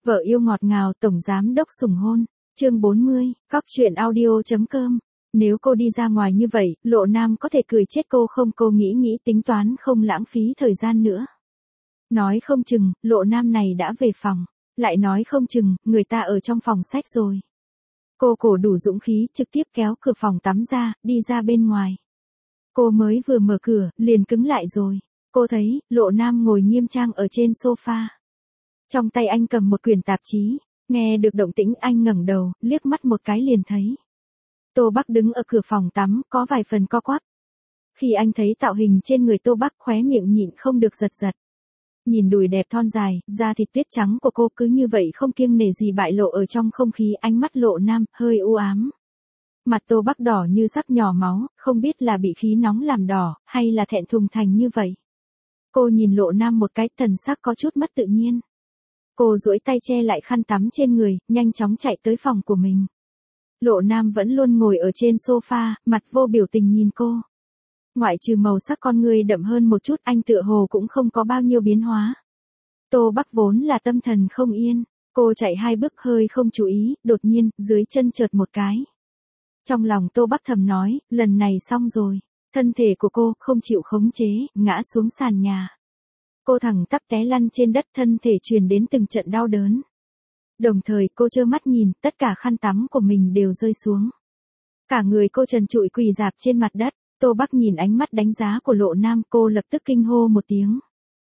Vợ yêu ngọt ngào tổng giám đốc sủng hôn. Chương 40, cóc truyện audio.com. Nếu cô đi ra ngoài như vậy, Lộ Nam có thể cười chết cô không? Cô nghĩ tính toán không lãng phí thời gian nữa. Nói không chừng, Lộ Nam này đã về phòng. Lại nói không chừng, người ta ở trong phòng sách rồi. Cô cổ đủ dũng khí trực tiếp kéo cửa phòng tắm ra, đi ra bên ngoài. Cô mới vừa mở cửa, liền cứng lại rồi. Cô thấy, Lộ Nam ngồi nghiêm trang ở trên sofa. Trong tay anh cầm một quyển tạp chí, nghe được động tĩnh anh ngẩng đầu, liếc mắt một cái liền thấy. Tô Bắc đứng ở cửa phòng tắm, có vài phần co quắp. Khi anh thấy tạo hình trên người Tô Bắc, khóe miệng nhịn không được giật giật. Nhìn đùi đẹp thon dài, da thịt tuyết trắng của cô cứ như vậy không kiêng nể gì bại lộ ở trong không khí. Ánh mắt Lộ Nam hơi u ám. Mặt Tô Bắc đỏ như sắp nhỏ máu, không biết là bị khí nóng làm đỏ, hay là thẹn thùng thành như vậy. Cô nhìn Lộ Nam một cái, thần sắc có chút mất tự nhiên. Cô duỗi tay che lại khăn tắm trên người, nhanh chóng chạy tới phòng của mình. Lộ Nam vẫn luôn ngồi ở trên sofa, mặt vô biểu tình nhìn cô. Ngoại trừ màu sắc con người đậm hơn một chút, anh tựa hồ cũng không có bao nhiêu biến hóa. Tô Bắc vốn là tâm thần không yên, cô chạy 2 bước hơi không chú ý, đột nhiên, dưới chân chợt một cái. Trong lòng Tô Bắc thầm nói, lần này xong rồi. Thân thể của cô không chịu khống chế, ngã xuống sàn nhà. Cô thẳng tắp té lăn trên đất, thân thể truyền đến từng trận đau đớn. Đồng thời cô trơ mắt nhìn, tất cả khăn tắm của mình đều rơi xuống. Cả người cô trần trụi quỳ rạp trên mặt đất. Tô Bắc nhìn ánh mắt đánh giá của Lộ Nam, cô lập tức kinh hô một tiếng.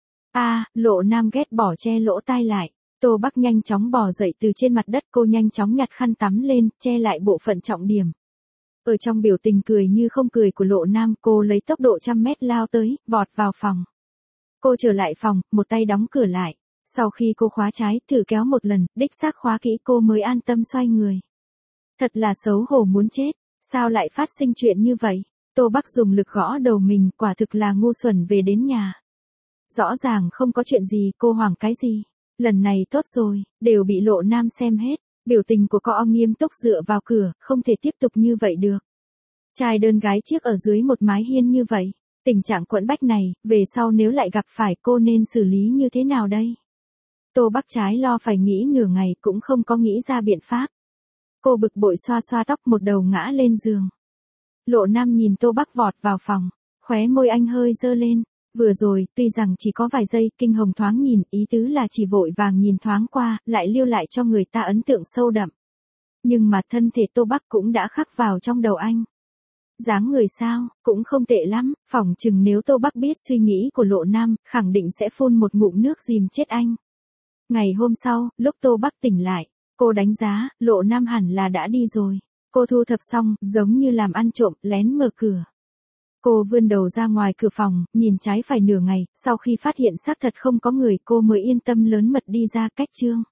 Lộ Nam ghét bỏ che lỗ tai lại. Tô Bắc nhanh chóng bò dậy từ trên mặt đất, cô nhanh chóng nhặt khăn tắm lên, che lại bộ phận trọng điểm. Ở trong biểu tình cười như không cười của Lộ Nam, cô lấy tốc độ 100 mét lao tới, vọt vào phòng. Cô trở lại phòng, một tay đóng cửa lại. Sau khi cô khóa trái, thử kéo một lần, đích xác khóa kỹ, cô mới an tâm xoay người. Thật là xấu hổ muốn chết, sao lại phát sinh chuyện như vậy? Tô Bắc dùng lực gõ đầu mình, quả thực là ngu xuẩn. Về đến nhà. Rõ ràng không có chuyện gì, cô hoảng cái gì? Lần này tốt rồi, đều bị Lộ Nam xem hết. Biểu tình của cô nghiêm túc dựa vào cửa, không thể tiếp tục như vậy được. Trai đơn gái chiếc ở dưới một mái hiên như vậy. Tình trạng quẫn bách này, về sau nếu lại gặp phải cô nên xử lý như thế nào đây? Tô Bắc trái lo phải nghĩ nửa ngày cũng không có nghĩ ra biện pháp. Cô bực bội xoa xoa tóc, một đầu ngã lên giường. Lộ Nam nhìn Tô Bắc vọt vào phòng, khóe môi anh hơi dơ lên. Vừa rồi, tuy rằng chỉ có vài giây, kinh hồng thoáng nhìn, ý tứ là chỉ vội vàng nhìn thoáng qua, lại lưu lại cho người ta ấn tượng sâu đậm. Nhưng mà thân thể Tô Bắc cũng đã khắc vào trong đầu anh. Dáng người sao, cũng không tệ lắm, phỏng chừng nếu Tô Bắc biết suy nghĩ của Lộ Nam, khẳng định sẽ phun một ngụm nước dìm chết anh. Ngày hôm sau, lúc Tô Bắc tỉnh lại, cô đánh giá, Lộ Nam hẳn là đã đi rồi. Cô thu thập xong, giống như làm ăn trộm, lén mở cửa. Cô vươn đầu ra ngoài cửa phòng, nhìn trái phải nửa ngày, sau khi phát hiện xác thật không có người, cô mới yên tâm lớn mật đi ra. Cách chương